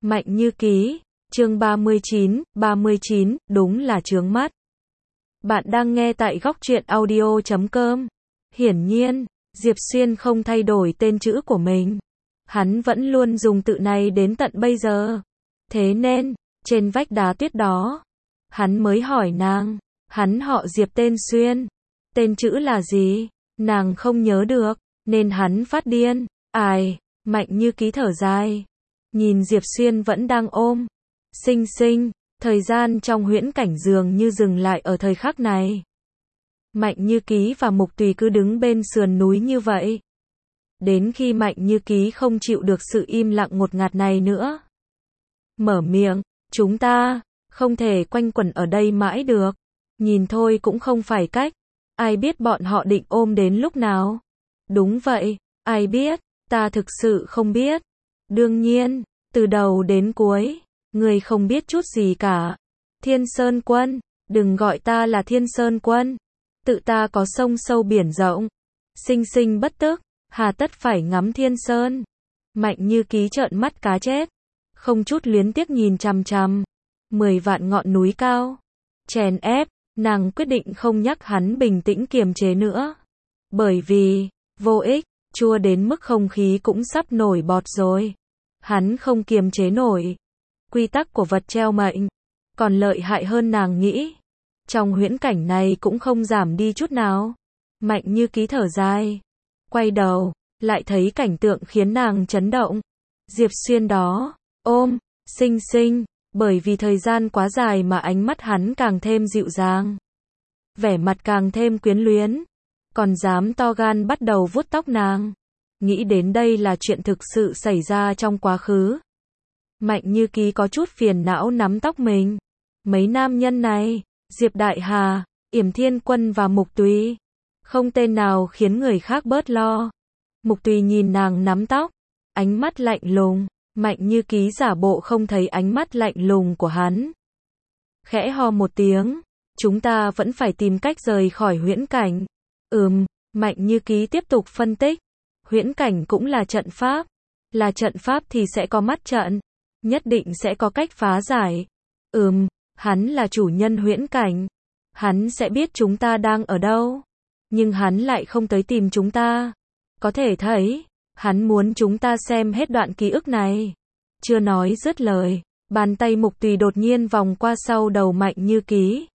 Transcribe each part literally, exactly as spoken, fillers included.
Mạnh Như Ký, chương ba mươi chín, ba mươi chín, đúng là chướng mắt. Bạn đang nghe tại góc truyện audio chấm com. Hiển nhiên, Diệp Xuyên không thay đổi tên chữ của mình. Hắn vẫn luôn dùng tự này đến tận bây giờ. Thế nên, trên vách đá tuyết đó, hắn mới hỏi nàng, hắn họ Diệp tên Xuyên. Tên chữ là gì? Nàng không nhớ được, nên hắn phát điên. Ai, Mạnh Như Ký thở dài. Nhìn Diệp Xuyên vẫn đang ôm. Xinh xinh, thời gian trong huyễn cảnh dường như dừng lại ở thời khắc này. Mạnh Như Ký và Mục Tùy cứ đứng bên sườn núi như vậy. Đến khi Mạnh Như Ký không chịu được sự im lặng ngột ngạt này nữa. Mở miệng, chúng ta, không thể quanh quẩn ở đây mãi được. Nhìn thôi cũng không phải cách. Ai biết bọn họ định ôm đến lúc nào? Đúng vậy, ai biết, ta thực sự không biết. Đương nhiên, từ đầu đến cuối, người không biết chút gì cả. Thiên Sơn Quân, đừng gọi ta là Thiên Sơn Quân. Tự ta có sông sâu biển rộng. Sinh sinh bất tức, hà tất phải ngắm Thiên Sơn. Mạnh Như Ký trợn mắt cá chết. Không chút luyến tiếc nhìn chằm chằm. Mười vạn ngọn núi cao. Chèn ép, nàng quyết định không nhắc hắn bình tĩnh kiềm chế nữa. Bởi vì, vô ích, chua đến mức không khí cũng sắp nổi bọt rồi. Hắn không kiềm chế nổi. Quy tắc của vật treo mệnh, còn lợi hại hơn nàng nghĩ. Trong huyễn cảnh này cũng không giảm đi chút nào. Mạnh Như Ký thở dài. Quay đầu, lại thấy cảnh tượng khiến nàng chấn động. Diệp Xuyên đó, ôm, xinh xinh, bởi vì thời gian quá dài mà ánh mắt hắn càng thêm dịu dàng. Vẻ mặt càng thêm quyến luyến. Còn dám to gan bắt đầu vuốt tóc nàng. Nghĩ đến đây là chuyện thực sự xảy ra trong quá khứ. Mạnh Như Ký có chút phiền não nắm tóc mình. Mấy nam nhân này, Diệp Đại Hà, Yểm Thiên Quân và Mục Tùy, không tên nào khiến người khác bớt lo. Mục Tùy nhìn nàng nắm tóc, ánh mắt lạnh lùng. Mạnh Như Ký giả bộ không thấy ánh mắt lạnh lùng của hắn. Khẽ ho một tiếng, chúng ta vẫn phải tìm cách rời khỏi huyễn cảnh. Ừm, Mạnh Như Ký tiếp tục phân tích. Huyễn cảnh cũng là trận pháp. Là trận pháp thì sẽ có mắt trận. Nhất định sẽ có cách phá giải. Ừm, hắn là chủ nhân huyễn cảnh. Hắn sẽ biết chúng ta đang ở đâu. Nhưng hắn lại không tới tìm chúng ta. Có thể thấy, hắn muốn chúng ta xem hết đoạn ký ức này. Chưa nói dứt lời, bàn tay Mục Tùy đột nhiên vòng qua sau đầu Mạnh Như Ký.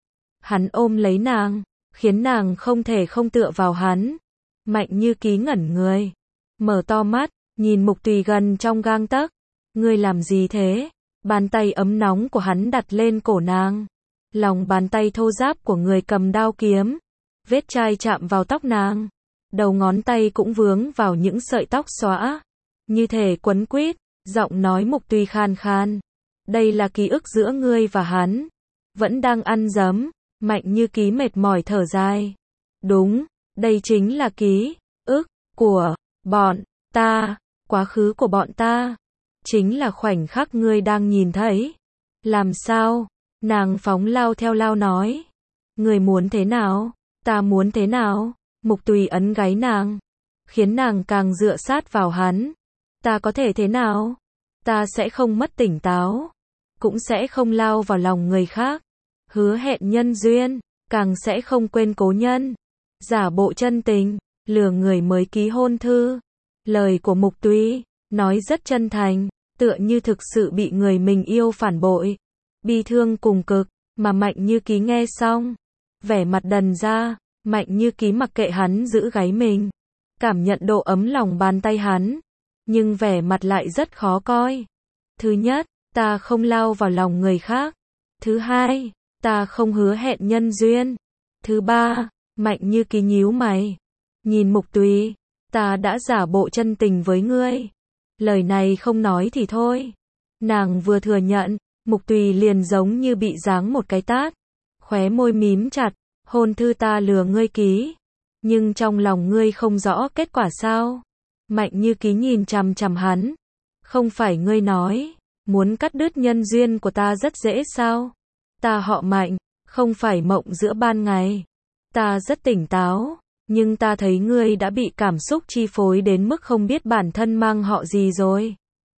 Hắn ôm lấy nàng, khiến nàng không thể không tựa vào hắn. Mạnh Như Ký ngẩn người, mở to mắt, nhìn Mục Tùy gần trong gang tấc. Ngươi làm gì thế? Bàn tay ấm nóng của hắn đặt lên cổ nàng. Lòng bàn tay thô ráp của người cầm đao kiếm. Vết chai chạm vào tóc nàng. Đầu ngón tay cũng vướng vào những sợi tóc xõa. Như thể quấn quýt, giọng nói Mục Tùy khan khan. Đây là ký ức giữa ngươi và hắn. Vẫn đang ăn dấm. Mạnh Như Ký mệt mỏi thở dài. Đúng, đây chính là ký ức của bọn ta, quá khứ của bọn ta. Chính là khoảnh khắc ngươi đang nhìn thấy. Làm sao? Nàng phóng lao theo lao nói. Ngươi muốn thế nào? Ta muốn thế nào? Mục Tùy ấn gáy nàng, khiến nàng càng dựa sát vào hắn. Ta có thể thế nào? Ta sẽ không mất tỉnh táo, cũng sẽ không lao vào lòng người khác. Hứa hẹn nhân duyên, càng sẽ không quên cố nhân. Giả bộ chân tình, lừa người mới ký hôn thư. Lời của Mục Tùy, nói rất chân thành, tựa như thực sự bị người mình yêu phản bội. Bi thương cùng cực, mà Mạnh Như Ký nghe xong, vẻ mặt đần ra. Mạnh Như Ký mặc kệ hắn giữ gáy mình, cảm nhận độ ấm lòng bàn tay hắn, nhưng vẻ mặt lại rất khó coi. Thứ nhất, ta không lao vào lòng người khác. Thứ hai, ta không hứa hẹn nhân duyên. Thứ ba, Mạnh Như Ký nhíu mày, nhìn Mục Tùy, ta đã giả bộ chân tình với ngươi. Lời này không nói thì thôi. Nàng vừa thừa nhận, Mục Tùy liền giống như bị giáng một cái tát, khóe môi mím chặt. Hôn thư ta lừa ngươi ký, nhưng trong lòng ngươi không rõ kết quả sao? Mạnh Như Ký nhìn chằm chằm hắn. Không phải ngươi nói, muốn cắt đứt nhân duyên của ta rất dễ sao? Ta họ Mạnh, không phải mộng giữa ban ngày. Ta rất tỉnh táo, nhưng ta thấy ngươi đã bị cảm xúc chi phối đến mức không biết bản thân mang họ gì rồi.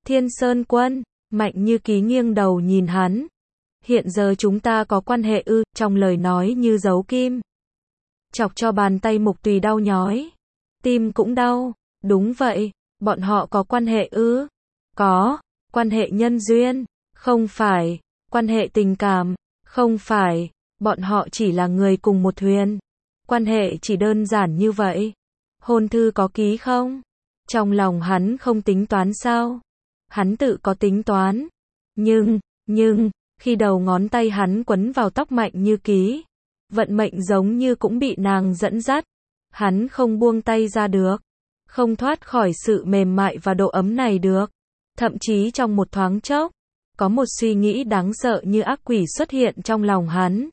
Thiên Sơn Quân, Mạnh Như Ký nghiêng đầu nhìn hắn. Hiện giờ chúng ta có quan hệ ư, trong lời nói như giấu kim. Chọc cho bàn tay Mục Tùy đau nhói. Tim cũng đau, đúng vậy, bọn họ có quan hệ ư? Có, quan hệ nhân duyên, không phải, quan hệ tình cảm, không phải, bọn họ chỉ là người cùng một thuyền. Quan hệ chỉ đơn giản như vậy. Hôn thư có ký không? Trong lòng hắn không tính toán sao? Hắn tự có tính toán. Nhưng, nhưng, khi đầu ngón tay hắn quấn vào tóc Mạnh Như Ký, vận mệnh giống như cũng bị nàng dẫn dắt. Hắn không buông tay ra được. Không thoát khỏi sự mềm mại và độ ấm này được. Thậm chí trong một thoáng chốc, có một suy nghĩ đáng sợ như ác quỷ xuất hiện trong lòng hắn.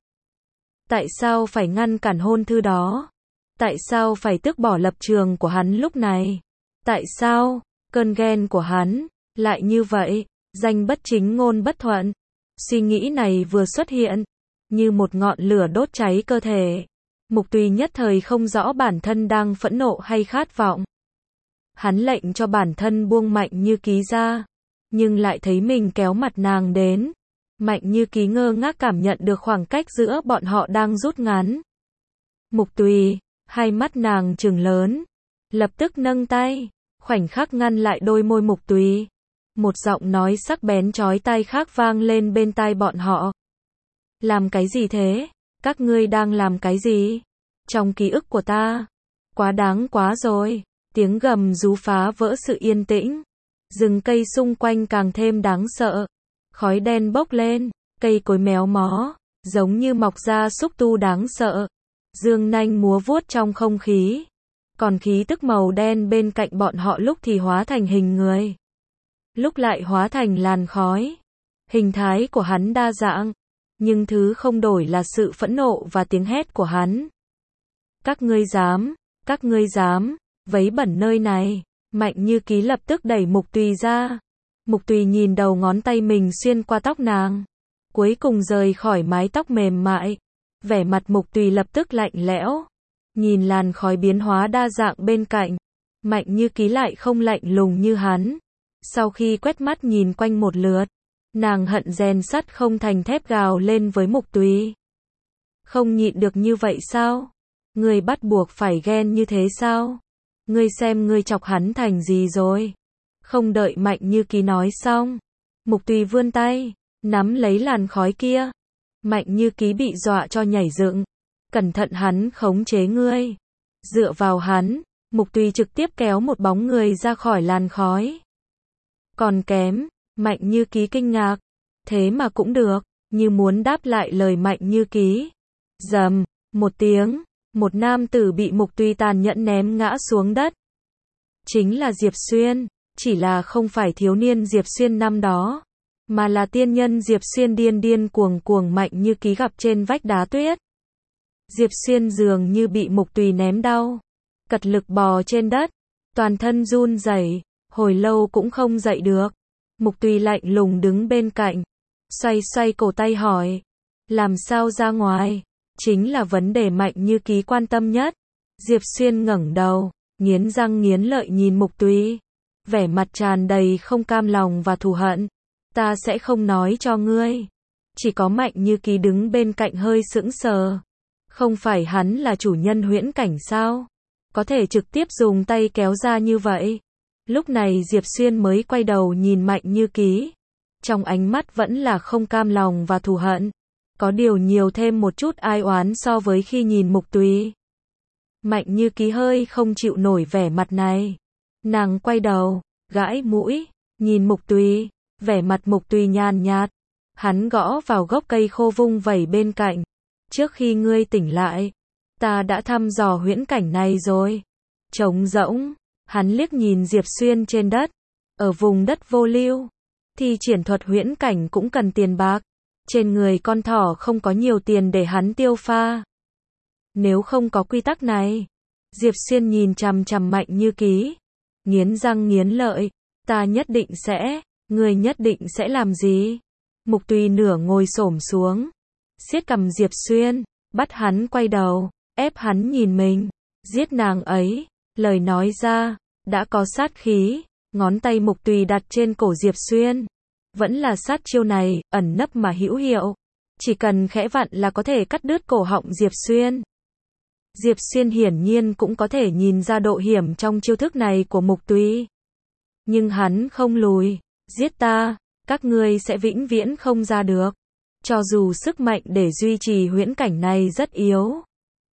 Tại sao phải ngăn cản hôn thư đó? Tại sao phải tước bỏ lập trường của hắn lúc này? Tại sao, cơn ghen của hắn, lại như vậy, danh bất chính ngôn bất thuận? Suy nghĩ này vừa xuất hiện, như một ngọn lửa đốt cháy cơ thể. Mục Tùy nhất thời không rõ bản thân đang phẫn nộ hay khát vọng. Hắn lệnh cho bản thân buông Mạnh Như Ký ra, nhưng lại thấy mình kéo mặt nàng đến. Mạnh Như Ký ngơ ngác cảm nhận được khoảng cách giữa bọn họ đang rút ngắn. Mục Tùy, hai mắt nàng trừng lớn, lập tức nâng tay, khoảnh khắc ngăn lại đôi môi Mục Tùy. Một giọng nói sắc bén chói tai khác vang lên bên tai bọn họ. Làm cái gì thế? Các ngươi đang làm cái gì? Trong ký ức của ta, quá đáng quá rồi. Tiếng gầm rú phá vỡ sự yên tĩnh. Rừng cây xung quanh càng thêm đáng sợ. Khói đen bốc lên, cây cối méo mó, giống như mọc ra xúc tu đáng sợ. Dương nanh múa vuốt trong không khí. Còn khí tức màu đen bên cạnh bọn họ lúc thì hóa thành hình người, lúc lại hóa thành làn khói. Hình thái của hắn đa dạng, nhưng thứ không đổi là sự phẫn nộ và tiếng hét của hắn. Các ngươi dám, các ngươi dám, vấy bẩn nơi này. Mạnh Như Ký lập tức đẩy Mục Tùy ra. Mục Tùy nhìn đầu ngón tay mình xuyên qua tóc nàng, cuối cùng rời khỏi mái tóc mềm mại. Vẻ mặt Mục Tùy lập tức lạnh lẽo. Nhìn làn khói biến hóa đa dạng bên cạnh, Mạnh Như Ký lại không lạnh lùng như hắn. Sau khi quét mắt nhìn quanh một lượt, nàng hận rèn sắt không thành thép gào lên với Mục Tùy. Không nhịn được như vậy sao? Ngươi bắt buộc phải ghen như thế sao? Ngươi xem ngươi chọc hắn thành gì rồi? Không đợi Mạnh Như Ký nói xong, Mục Tùy vươn tay, nắm lấy làn khói kia. Mạnh Như Ký bị dọa cho nhảy dựng. Cẩn thận hắn khống chế ngươi. Dựa vào hắn, Mục Tùy trực tiếp kéo một bóng người ra khỏi làn khói. Còn kém, Mạnh Như Ký kinh ngạc. Thế mà cũng được, như muốn đáp lại lời Mạnh Như Ký. Rầm, một tiếng, một nam tử bị Mục Tùy tàn nhẫn ném ngã xuống đất. Chính là Diệp Xuyên, chỉ là không phải thiếu niên Diệp Xuyên năm đó, mà là tiên nhân Diệp Xuyên điên điên cuồng cuồng Mạnh Như Ký gặp trên vách đá tuyết. Diệp Xuyên dường như bị Mục Tùy ném đau, cật lực bò trên đất, toàn thân run rẩy, hồi lâu cũng không dậy được. Mục Tùy lạnh lùng đứng bên cạnh, xoay xoay cổ tay hỏi, làm sao ra ngoài? Chính là vấn đề Mạnh Như Ký quan tâm nhất. Diệp Xuyên ngẩng đầu, nghiến răng nghiến lợi nhìn Mục Tùy, vẻ mặt tràn đầy không cam lòng và thù hận. Ta sẽ không nói cho ngươi. Chỉ có Mạnh Như Ký đứng bên cạnh hơi sững sờ. Không phải hắn là chủ nhân huyễn cảnh sao? Có thể trực tiếp dùng tay kéo ra như vậy. Lúc này Diệp Xuyên mới quay đầu nhìn Mạnh Như Ký. Trong ánh mắt vẫn là không cam lòng và thù hận. Có điều nhiều thêm một chút ai oán so với khi nhìn Mục Tùy. Mạnh Như Ký hơi không chịu nổi vẻ mặt này. Nàng quay đầu, gãi mũi, nhìn Mục Tùy. Vẻ mặt Mục Tùy nhàn nhạt. Hắn gõ vào gốc cây khô vung vẩy bên cạnh. Trước khi ngươi tỉnh lại, ta đã thăm dò huyễn cảnh này rồi. Trống rỗng, hắn liếc nhìn Diệp Xuyên trên đất. Ở vùng đất vô lưu, thi triển thuật huyễn cảnh cũng cần tiền bạc. Trên người con thỏ không có nhiều tiền để hắn tiêu pha. Nếu không có quy tắc này, Diệp Xuyên nhìn chằm chằm Mạnh Như Ký, nghiến răng nghiến lợi, ta nhất định sẽ, ngươi nhất định sẽ làm gì? Mục Tùy nửa ngồi xổm xuống, siết cằm Diệp Xuyên, bắt hắn quay đầu, ép hắn nhìn mình, giết nàng ấy, lời nói ra, đã có sát khí, Ngón tay Mục Tùy đặt trên cổ Diệp Xuyên. Vẫn là sát chiêu này, ẩn nấp mà hữu hiệu. Chỉ cần khẽ vặn là có thể cắt đứt cổ họng Diệp Xuyên. Diệp Xuyên hiển nhiên cũng có thể nhìn ra độ hiểm trong chiêu thức này của Mục Tùy. Nhưng hắn không lùi. Giết ta, các ngươi sẽ vĩnh viễn không ra được. Cho dù sức mạnh để duy trì huyễn cảnh này rất yếu.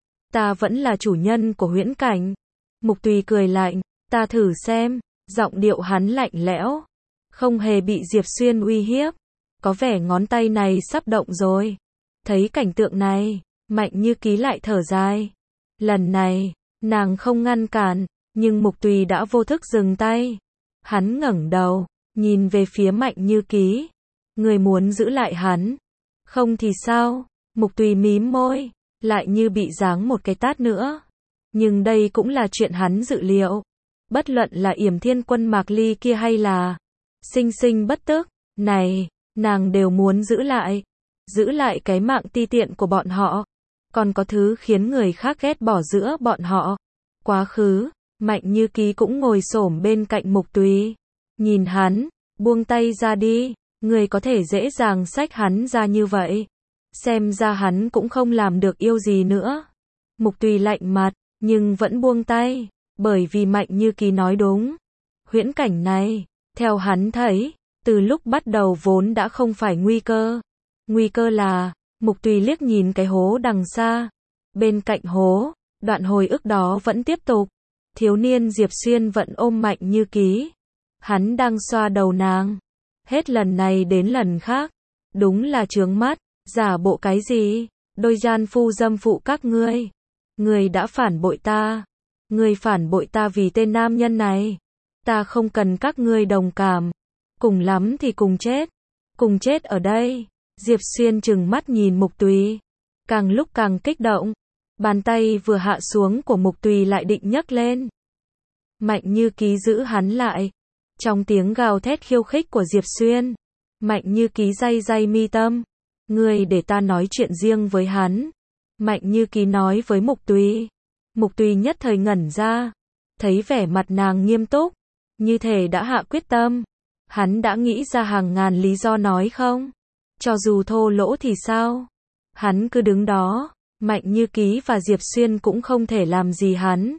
Ta vẫn là chủ nhân của huyễn cảnh. Mục Tùy cười lạnh, ta thử xem. Giọng điệu hắn lạnh lẽo. Không hề bị Diệp Xuyên uy hiếp. Có vẻ ngón tay này sắp động rồi. Thấy cảnh tượng này, Mạnh Như Ký lại thở dài. Lần này, nàng không ngăn cản, nhưng Mục Tùy đã vô thức dừng tay. Hắn ngẩng đầu, nhìn về phía Mạnh Như Ký. Người muốn giữ lại hắn. Không thì sao? Mục Tùy mím môi, lại như bị giáng một cái tát nữa. Nhưng đây cũng là chuyện hắn dự liệu. Bất luận là Yểm Thiên Quân Mạc Ly kia hay là Sinh Sinh Bất Tức, này, nàng đều muốn giữ lại. Giữ lại cái mạng ti tiện của bọn họ. Còn có thứ khiến người khác ghét bỏ giữa bọn họ. Quá khứ, Mạnh Như Ký cũng ngồi xổm bên cạnh Mục Tùy. Nhìn hắn, buông tay ra đi. Người có thể dễ dàng xách hắn ra như vậy. Xem ra hắn cũng không làm được yêu gì nữa. Mục Tùy lạnh mặt, nhưng vẫn buông tay. Bởi vì Mạnh Như Ký nói đúng. Huyễn cảnh này, theo hắn thấy, từ lúc bắt đầu vốn đã không phải nguy cơ. Nguy cơ là, Mục Tùy liếc nhìn cái hố đằng xa. Bên cạnh hố, đoạn hồi ức đó vẫn tiếp tục. Thiếu niên Diệp Xuyên vẫn ôm Mạnh Như Ký. Hắn đang xoa đầu nàng. Hết lần này đến lần khác. Đúng là chướng mắt, giả bộ cái gì? Đôi gian phu dâm phụ các ngươi. Ngươi đã phản bội ta. Ngươi phản bội ta vì tên nam nhân này. Ta không cần các ngươi đồng cảm. Cùng lắm thì cùng chết. Cùng chết ở đây. Diệp Xuyên trừng mắt nhìn Mục Tùy. Càng lúc càng kích động. Bàn tay vừa hạ xuống của Mục Tùy lại định nhấc lên. Mạnh Như Ký giữ hắn lại. Trong tiếng gào thét khiêu khích của Diệp Xuyên, Mạnh Như Ký day day mi tâm. Ngươi để ta nói chuyện riêng với hắn. Mạnh Như Ký nói với Mục Tùy. Mục Tùy nhất thời ngẩn ra. Thấy vẻ mặt nàng nghiêm túc. Như thể đã hạ quyết tâm. Hắn đã nghĩ ra hàng ngàn lý do nói không. Cho dù thô lỗ thì sao? Hắn cứ đứng đó. Mạnh Như Ký và Diệp Xuyên cũng không thể làm gì hắn.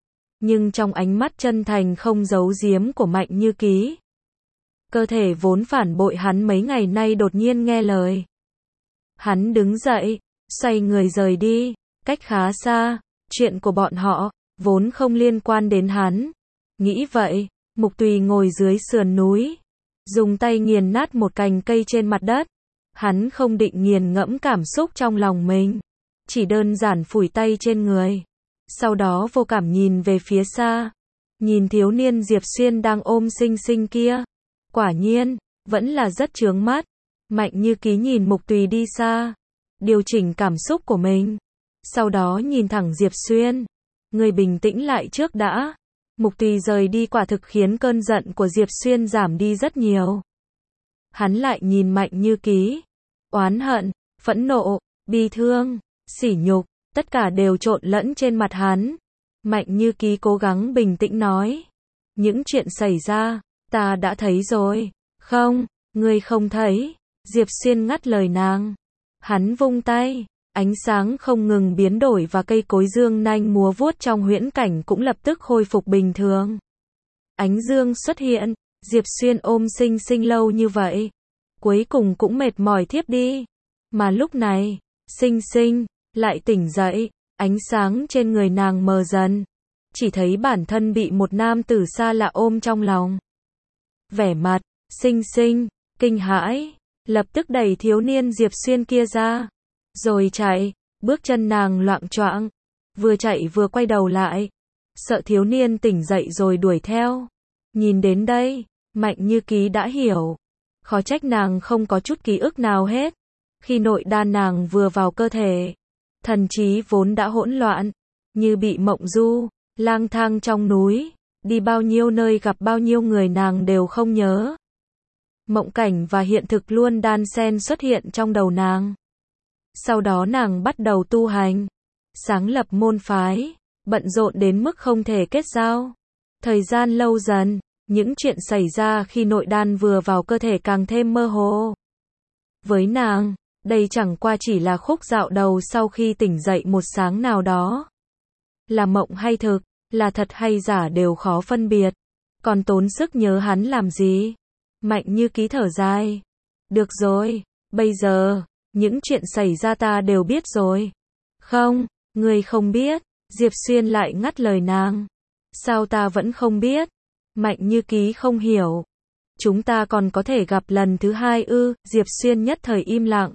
Nhưng trong ánh mắt chân thành không giấu giếm của Mạnh Như Ký, cơ thể vốn phản bội hắn mấy ngày nay đột nhiên nghe lời. Hắn đứng dậy, xoay người rời đi, cách khá xa. Chuyện của bọn họ vốn không liên quan đến hắn. Nghĩ vậy, Mục Tùy ngồi dưới sườn núi, dùng tay nghiền nát một cành cây trên mặt đất. Hắn không định nghiền ngẫm cảm xúc trong lòng mình, chỉ đơn giản phủi tay trên người. Sau đó vô cảm nhìn về phía xa. Nhìn thiếu niên Diệp Xuyên đang ôm Sinh Sinh kia. Quả nhiên, vẫn là rất chướng mắt. Mạnh Như Ký nhìn Mục Tùy đi xa. Điều chỉnh cảm xúc của mình. Sau đó nhìn thẳng Diệp Xuyên. Người bình tĩnh lại trước đã. Mục Tùy rời đi quả thực khiến cơn giận của Diệp Xuyên giảm đi rất nhiều. Hắn lại nhìn Mạnh Như Ký. Oán hận, phẫn nộ, bi thương, sỉ nhục. Tất cả đều trộn lẫn trên mặt hắn. Mạnh Như Ký cố gắng bình tĩnh nói. Những chuyện xảy ra, ta đã thấy rồi. Không, ngươi không thấy. Diệp Xuyên ngắt lời nàng. Hắn vung tay. Ánh sáng không ngừng biến đổi và cây cối dương nanh múa vuốt trong huyễn cảnh cũng lập tức khôi phục bình thường. Ánh dương xuất hiện. Diệp Xuyên ôm Sinh Sinh lâu như vậy. Cuối cùng cũng mệt mỏi thiếp đi. Mà lúc này, Sinh Sinh lại tỉnh dậy, ánh sáng trên người nàng mờ dần. Chỉ thấy bản thân bị một nam tử xa lạ ôm trong lòng. Vẻ mặt, Sinh Sinh, kinh hãi, lập tức đẩy thiếu niên Diệp Xuyên kia ra. Rồi chạy, bước chân nàng loạng choạng, vừa chạy vừa quay đầu lại. Sợ thiếu niên tỉnh dậy rồi đuổi theo. Nhìn đến đây, Mạnh Như Ký đã hiểu. Khó trách nàng không có chút ký ức nào hết. Khi nội đan nàng vừa vào cơ thể, thần trí vốn đã hỗn loạn, như bị mộng du, lang thang trong núi, đi bao nhiêu nơi gặp bao nhiêu người nàng đều không nhớ. Mộng cảnh và hiện thực luôn đan xen xuất hiện trong đầu nàng. Sau đó nàng bắt đầu tu hành, sáng lập môn phái, bận rộn đến mức không thể kết giao. Thời gian lâu dần, Những chuyện xảy ra khi nội đan vừa vào cơ thể càng thêm mơ hồ. Với nàng, đây chẳng qua chỉ là khúc dạo đầu sau khi tỉnh dậy một sáng nào đó. Là mộng hay thực, là thật hay giả đều khó phân biệt. Còn tốn sức nhớ hắn làm gì? Mạnh Như Ký thở dài. Được rồi, bây giờ, những chuyện xảy ra ta đều biết rồi. Không, ngươi không biết. Diệp Xuyên lại ngắt lời nàng. Sao ta vẫn không biết? Mạnh Như Ký không hiểu. Chúng ta còn có thể gặp lần thứ hai ư? Diệp Xuyên nhất thời im lặng.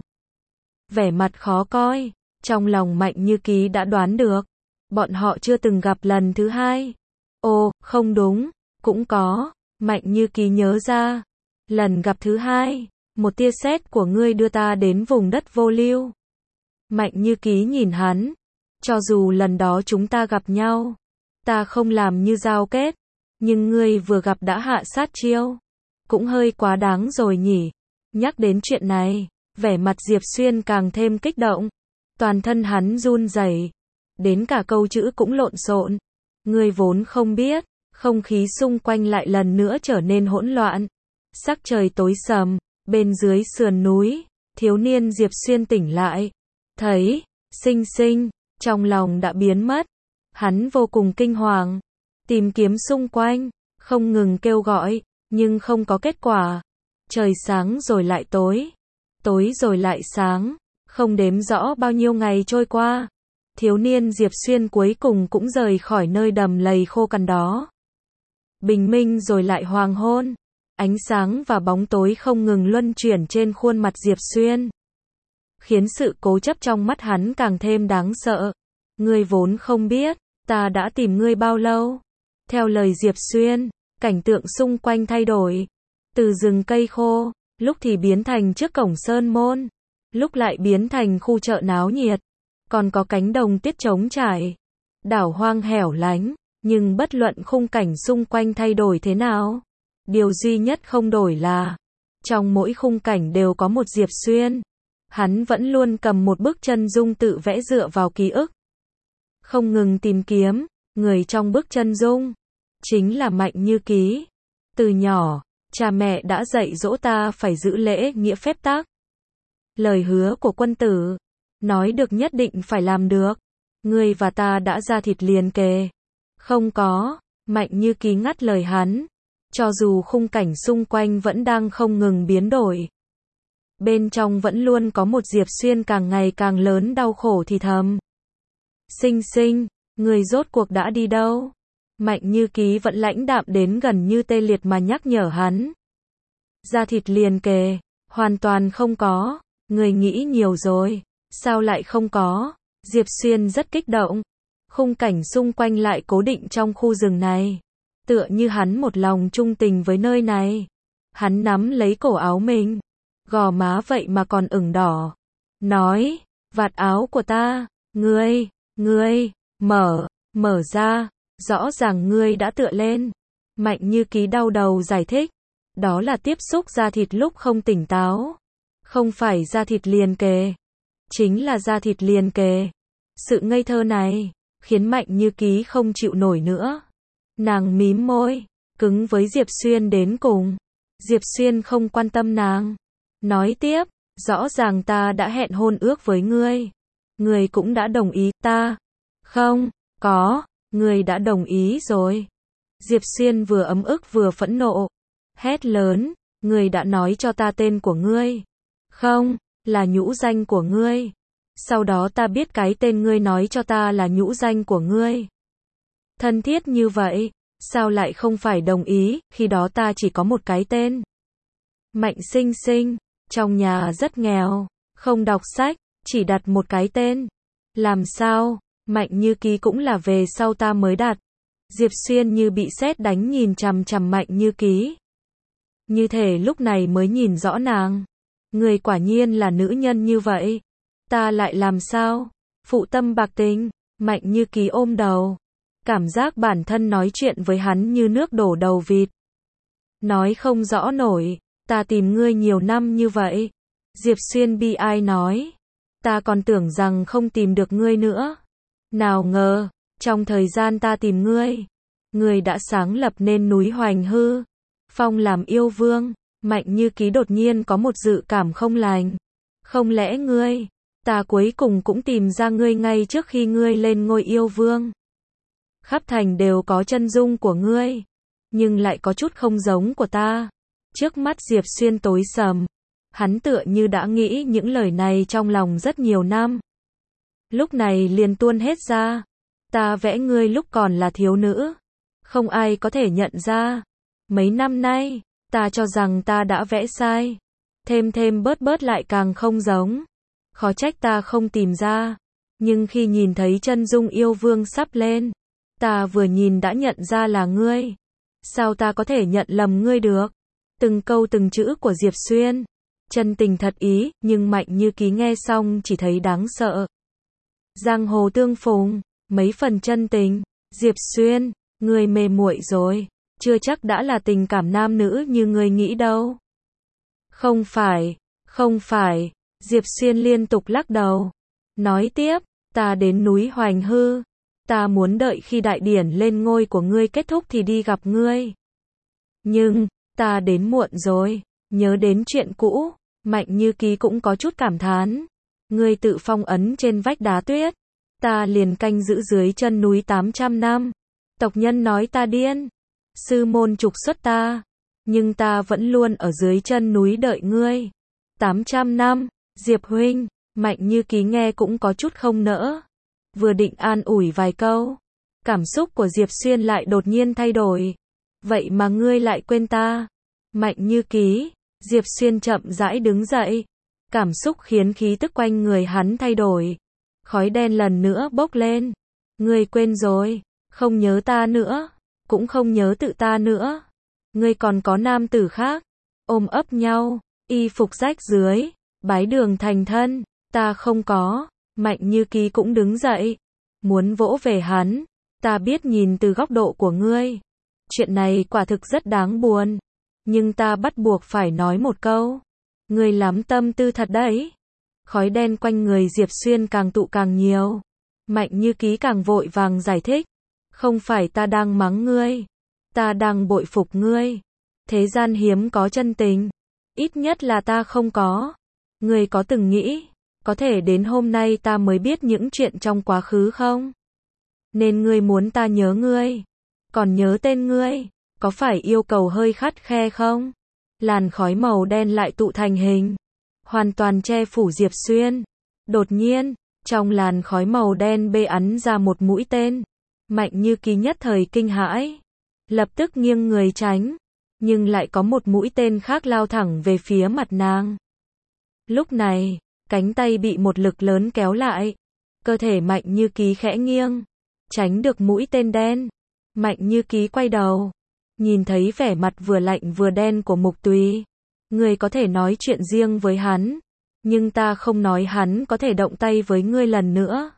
Vẻ mặt khó coi. Trong lòng Mạnh Như Ký đã đoán được. Bọn họ chưa từng gặp lần thứ hai. Ồ, không đúng. Cũng có. Mạnh Như Ký nhớ ra. Lần gặp thứ hai. Một tia sét của ngươi đưa ta đến vùng đất vô lưu. Mạnh Như Ký nhìn hắn. Cho dù lần đó chúng ta gặp nhau, ta không làm như giao kết, nhưng ngươi vừa gặp đã hạ sát chiêu. Cũng hơi quá đáng rồi nhỉ. Nhắc đến chuyện này, vẻ mặt Diệp Xuyên càng thêm kích động. Toàn thân hắn run rẩy, đến cả câu chữ cũng lộn xộn. Ngươi vốn không biết, không khí xung quanh lại lần nữa trở nên hỗn loạn. Sắc trời tối sầm, bên dưới sườn núi, thiếu niên Diệp Xuyên tỉnh lại. Thấy, Sinh Sinh, trong lòng đã biến mất. Hắn vô cùng kinh hoàng, tìm kiếm xung quanh, không ngừng kêu gọi, nhưng không có kết quả. Trời sáng rồi lại tối, tối rồi lại sáng, không đếm rõ bao nhiêu ngày trôi qua. Thiếu niên Diệp Xuyên cuối cùng cũng rời khỏi nơi đầm lầy khô cằn đó. Bình minh rồi lại hoàng hôn, ánh sáng và bóng tối không ngừng luân chuyển trên khuôn mặt Diệp Xuyên, khiến sự cố chấp trong mắt hắn càng thêm đáng sợ. Ngươi vốn không biết, ta đã tìm ngươi bao lâu. Theo lời Diệp Xuyên, cảnh tượng xung quanh thay đổi. Từ rừng cây khô, lúc thì biến thành trước cổng sơn môn, lúc lại biến thành khu chợ náo nhiệt. Còn có cánh đồng tuyết trống trải, đảo hoang hẻo lánh, nhưng bất luận khung cảnh xung quanh thay đổi thế nào, điều duy nhất không đổi là, trong mỗi khung cảnh đều có một Diệp Xuyên. Hắn vẫn luôn cầm một bức chân dung tự vẽ dựa vào ký ức, không ngừng tìm kiếm. Người trong bức chân dung chính là Mạnh Như Ký. Từ nhỏ, cha mẹ đã dạy dỗ ta phải giữ lễ nghĩa phép tắc. Lời hứa của quân tử, nói được nhất định phải làm được. Ngươi và ta đã ra thịt liền kề. Không có. Mạnh Như Ký ngắt lời hắn. Cho dù khung cảnh xung quanh vẫn đang không ngừng biến đổi, bên trong vẫn luôn có một Diệp Xuyên càng ngày càng lớn đau khổ thì thầm. Sinh Sinh, người rốt cuộc đã đi đâu? Mạnh Như Ký vẫn lãnh đạm đến gần như tê liệt mà nhắc nhở hắn. Da thịt liền kề, hoàn toàn không có. Người nghĩ nhiều rồi. Sao lại không có? Diệp Xuyên rất kích động. Khung cảnh xung quanh lại cố định trong khu rừng này. Tựa như hắn một lòng trung tình với nơi này. Hắn nắm lấy cổ áo mình. Gò má vậy mà còn ửng đỏ. Nói, vạt áo của ta, ngươi, ngươi, mở, mở ra, rõ ràng ngươi đã tựa lên. Mạnh Như Ký đau đầu giải thích. Đó là tiếp xúc da thịt lúc không tỉnh táo. Không phải da thịt liền kề. Chính là da thịt liền kề. Sự ngây thơ này, khiến Mạnh Như Ký không chịu nổi nữa. Nàng mím môi, cứng với Diệp Xuyên đến cùng. Diệp Xuyên không quan tâm nàng. Nói tiếp, rõ ràng ta đã hẹn hôn ước với ngươi. Ngươi cũng đã đồng ý, ta. Không, có, ngươi đã đồng ý rồi. Diệp Xuyên vừa ấm ức vừa phẫn nộ. Hét lớn, ngươi đã nói cho ta tên của ngươi. Không, là nhũ danh của ngươi. Sau đó ta biết cái tên ngươi nói cho ta là nhũ danh của ngươi. Thân thiết như vậy, sao lại không phải đồng ý, khi đó ta chỉ có một cái tên. Mạnh Sinh Sinh, trong nhà rất nghèo, không đọc sách, chỉ đặt một cái tên. Làm sao, Mạnh Như Ký cũng là về sau ta mới đặt. Diệp Xuyên như bị sét đánh nhìn chằm chằm Mạnh Như Ký. Như thể lúc này mới nhìn rõ nàng. Người quả nhiên là nữ nhân như vậy. Ta lại làm sao? Phụ tâm bạc tình. Mạnh Như Ký ôm đầu. Cảm giác bản thân nói chuyện với hắn như nước đổ đầu vịt. Nói không rõ nổi. Ta tìm ngươi nhiều năm như vậy. Diệp Xuyên bi ai nói. Ta còn tưởng rằng không tìm được ngươi nữa. Nào ngờ, trong thời gian ta tìm ngươi, Ngươi đã sáng lập nên núi Hoành Hư, phong làm yêu vương. Mạnh Như Ký đột nhiên có một dự cảm không lành. Không lẽ ngươi, ta cuối cùng cũng tìm ra ngươi ngay trước khi ngươi lên ngôi yêu vương. Khắp thành đều có chân dung của ngươi, nhưng lại có chút không giống của ta. Trước mắt Diệp Xuyên tối sầm, hắn tựa như đã nghĩ những lời này trong lòng rất nhiều năm. Lúc này liền tuôn hết ra. Ta vẽ ngươi lúc còn là thiếu nữ, không ai có thể nhận ra. Mấy năm nay, ta cho rằng ta đã vẽ sai. Thêm thêm bớt bớt lại càng không giống. Khó trách ta không tìm ra. Nhưng khi nhìn thấy chân dung yêu vương sắp lên, ta vừa nhìn đã nhận ra là ngươi. Sao ta có thể nhận lầm ngươi được? Từng câu từng chữ của Diệp Xuyên, chân tình thật ý, nhưng Mạnh Như Ký nghe xong chỉ thấy đáng sợ. Giang hồ tương phùng, mấy phần chân tình. Diệp Xuyên, ngươi mê muội rồi, chưa chắc đã là tình cảm nam nữ như ngươi nghĩ đâu. Không phải, không phải, Diệp Xuyên liên tục lắc đầu. Nói tiếp, ta đến núi Hoành Hư, ta muốn đợi khi đại điển lên ngôi của ngươi kết thúc thì đi gặp ngươi. Nhưng, ta đến muộn rồi, nhớ đến chuyện cũ, Mạnh Như Ký cũng có chút cảm thán. Ngươi tự phong ấn trên vách đá tuyết, ta liền canh giữ dưới chân núi tám trăm năm. Tộc nhân nói ta điên, sư môn trục xuất ta, nhưng ta vẫn luôn ở dưới chân núi đợi ngươi. tám trăm năm, Diệp huynh, Mạnh Như Ký nghe cũng có chút không nỡ. Vừa định an ủi vài câu, cảm xúc của Diệp Xuyên lại đột nhiên thay đổi. Vậy mà ngươi lại quên ta. Mạnh Như Ký, Diệp Xuyên chậm rãi đứng dậy. Cảm xúc khiến khí tức quanh người hắn thay đổi. Khói đen lần nữa bốc lên. Ngươi quên rồi, không nhớ ta nữa, cũng không nhớ tự ta nữa. Ngươi còn có nam tử khác, ôm ấp nhau, y phục rách dưới, bái đường thành thân, ta không có. Mạnh Như Ký cũng đứng dậy, muốn vỗ về hắn. Ta biết nhìn từ góc độ của ngươi, chuyện này quả thực rất đáng buồn, nhưng ta bắt buộc phải nói một câu. Ngươi lắm tâm tư thật đấy. Khói đen quanh người Diệp Xuyên càng tụ càng nhiều. Mạnh Như Ký càng vội vàng giải thích. Không phải ta đang mắng ngươi, ta đang bội phục ngươi. Thế gian hiếm có chân tình, ít nhất là ta không có. Ngươi có từng nghĩ, có thể đến hôm nay ta mới biết những chuyện trong quá khứ không? Nên ngươi muốn ta nhớ ngươi, còn nhớ tên ngươi, có phải yêu cầu hơi khắt khe không? Làn khói màu đen lại tụ thành hình, hoàn toàn che phủ Diệp Xuyên. Đột nhiên, trong làn khói màu đen bê ắn ra một mũi tên. Mạnh Như Ký nhất thời kinh hãi, lập tức nghiêng người tránh, nhưng lại có một mũi tên khác lao thẳng về phía mặt nàng. Lúc này, cánh tay bị một lực lớn kéo lại, cơ thể Mạnh Như Ký khẽ nghiêng, tránh được mũi tên đen. Mạnh Như Ký quay đầu, nhìn thấy vẻ mặt vừa lạnh vừa đen của Mục Tùy. Ngươi có thể nói chuyện riêng với hắn, nhưng ta không nói hắn có thể động tay với ngươi lần nữa.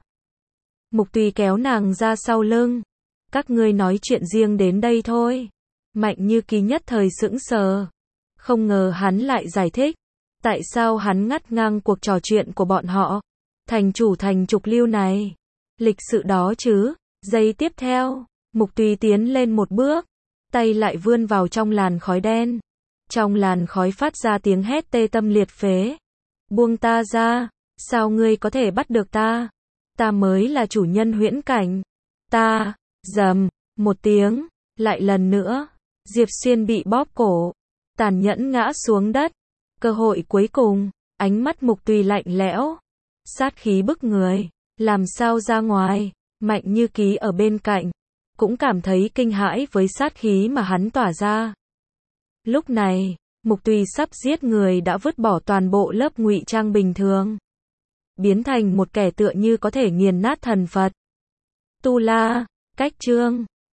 Mục Tùy kéo nàng ra sau lưng. Các ngươi nói chuyện riêng đến đây thôi. Mạnh Như Ký nhất thời sững sờ. Không ngờ hắn lại giải thích. Tại sao hắn ngắt ngang cuộc trò chuyện của bọn họ? Thành chủ thành trục lưu này. Lịch sự đó chứ. Giây tiếp theo, Mục Tùy tiến lên một bước. Tay lại vươn vào trong làn khói đen. Trong làn khói phát ra tiếng hét tê tâm liệt phế. Buông ta ra. Sao ngươi có thể bắt được ta? Ta mới là chủ nhân huyễn cảnh. Ta, rầm, một tiếng, lại lần nữa, Diệp Xuyên bị bóp cổ, tàn nhẫn ngã xuống đất. Cơ hội cuối cùng, ánh mắt Mục Tùy lạnh lẽo, sát khí bức người, làm sao ra ngoài. Mạnh Như Ký ở bên cạnh, cũng cảm thấy kinh hãi với sát khí mà hắn tỏa ra. Lúc này, Mục Tùy sắp giết người đã vứt bỏ toàn bộ lớp ngụy trang bình thường, biến thành một kẻ tựa như có thể nghiền nát thần Phật. Tu La, cách chương